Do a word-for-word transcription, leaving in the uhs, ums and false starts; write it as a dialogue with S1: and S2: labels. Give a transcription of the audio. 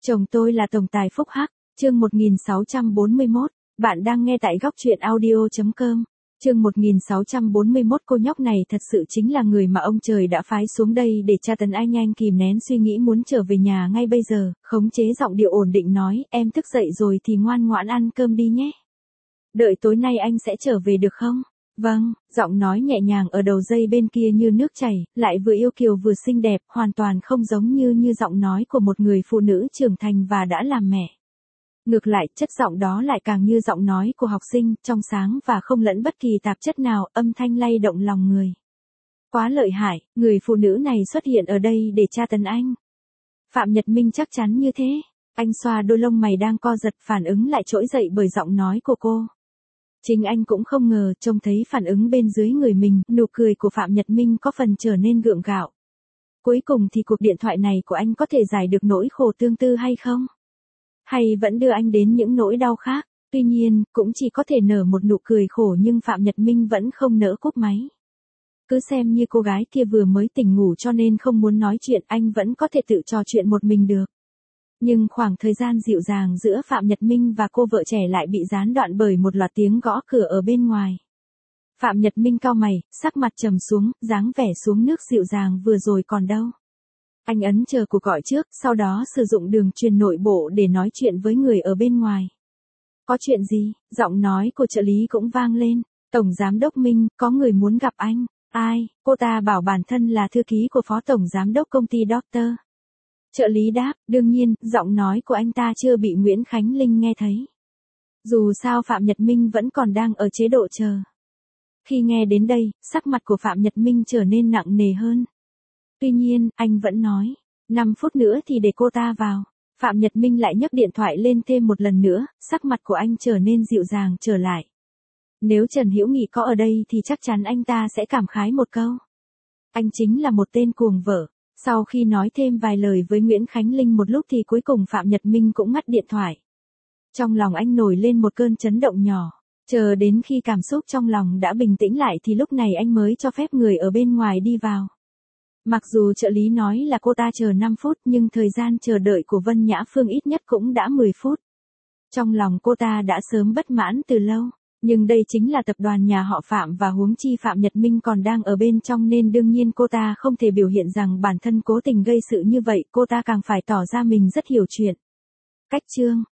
S1: Chồng tôi là tổng tài phúc hắc, chương một nghìn sáu trăm bốn mươi mốt, bạn đang nghe tại góc truyện audio chấm com. Chương một nghìn sáu trăm bốn mươi mốt cô nhóc này thật sự chính là người mà ông trời đã phái xuống đây để tra tấn anh. Anh kìm nén suy nghĩ muốn trở về nhà ngay bây giờ, khống chế giọng điệu ổn định nói, em thức dậy rồi thì ngoan ngoãn ăn cơm đi nhé. Đợi tối nay anh sẽ trở về được không? Vâng, giọng nói nhẹ nhàng ở đầu dây bên kia như nước chảy, lại vừa yêu kiều vừa xinh đẹp, hoàn toàn không giống như như giọng nói của một người phụ nữ trưởng thành và đã làm mẹ. Ngược lại, chất giọng đó lại càng như giọng nói của học sinh, trong sáng và không lẫn bất kỳ tạp chất nào, âm thanh lay động lòng người. Quá lợi hại, người phụ nữ này xuất hiện ở đây để tra tấn anh. Phạm Nhật Minh chắc chắn như thế. Anh xoa đôi lông mày đang co giật, phản ứng lại trỗi dậy bởi giọng nói của cô. Chính anh cũng không ngờ, trông thấy phản ứng bên dưới người mình, nụ cười của Phạm Nhật Minh có phần trở nên gượng gạo. Cuối cùng thì cuộc điện thoại này của anh có thể giải được nỗi khổ tương tư hay không? Hay vẫn đưa anh đến những nỗi đau khác? Tuy nhiên, cũng chỉ có thể nở một nụ cười khổ, nhưng Phạm Nhật Minh vẫn không nỡ cúp máy. Cứ xem như cô gái kia vừa mới tỉnh ngủ cho nên không muốn nói chuyện, anh vẫn có thể tự trò chuyện một mình được. Nhưng khoảng thời gian dịu dàng giữa Phạm Nhật Minh và cô vợ trẻ lại bị gián đoạn bởi một loạt tiếng gõ cửa ở bên ngoài. Phạm Nhật Minh cau mày, sắc mặt trầm xuống, dáng vẻ xuống nước dịu dàng vừa rồi còn đâu. Anh ấn chờ cuộc gọi trước, sau đó sử dụng đường truyền nội bộ để nói chuyện với người ở bên ngoài. Có chuyện gì? Giọng nói của trợ lý cũng vang lên. Tổng giám đốc Minh, có người muốn gặp anh. Ai? Cô ta bảo bản thân là thư ký của phó tổng giám đốc công ty Doctor. Trợ lý đáp, đương nhiên, giọng nói của anh ta chưa bị Nguyễn Khánh Linh nghe thấy. Dù sao Phạm Nhật Minh vẫn còn đang ở chế độ chờ. Khi nghe đến đây, sắc mặt của Phạm Nhật Minh trở nên nặng nề hơn. Tuy nhiên, anh vẫn nói, năm phút nữa thì để cô ta vào. Phạm Nhật Minh lại nhấc điện thoại lên thêm một lần nữa, sắc mặt của anh trở nên dịu dàng trở lại. Nếu Trần Hữu Nghị có ở đây thì chắc chắn anh ta sẽ cảm khái một câu. Anh chính là một tên cuồng vợ. Sau khi nói thêm vài lời với Nguyễn Khánh Linh một lúc thì cuối cùng Phạm Nhật Minh cũng ngắt điện thoại. Trong lòng anh nổi lên một cơn chấn động nhỏ. Chờ đến khi cảm xúc trong lòng đã bình tĩnh lại thì lúc này anh mới cho phép người ở bên ngoài đi vào. Mặc dù trợ lý nói là cô ta chờ năm phút nhưng thời gian chờ đợi của Vân Nhã Phương ít nhất cũng đã mười phút. Trong lòng cô ta đã sớm bất mãn từ lâu. Nhưng đây chính là tập đoàn nhà họ Phạm và huống chi Phạm Nhật Minh còn đang ở bên trong nên đương nhiên cô ta không thể biểu hiện rằng bản thân cố tình gây sự như vậy, cô ta càng phải tỏ ra mình rất hiểu chuyện. Cách chương,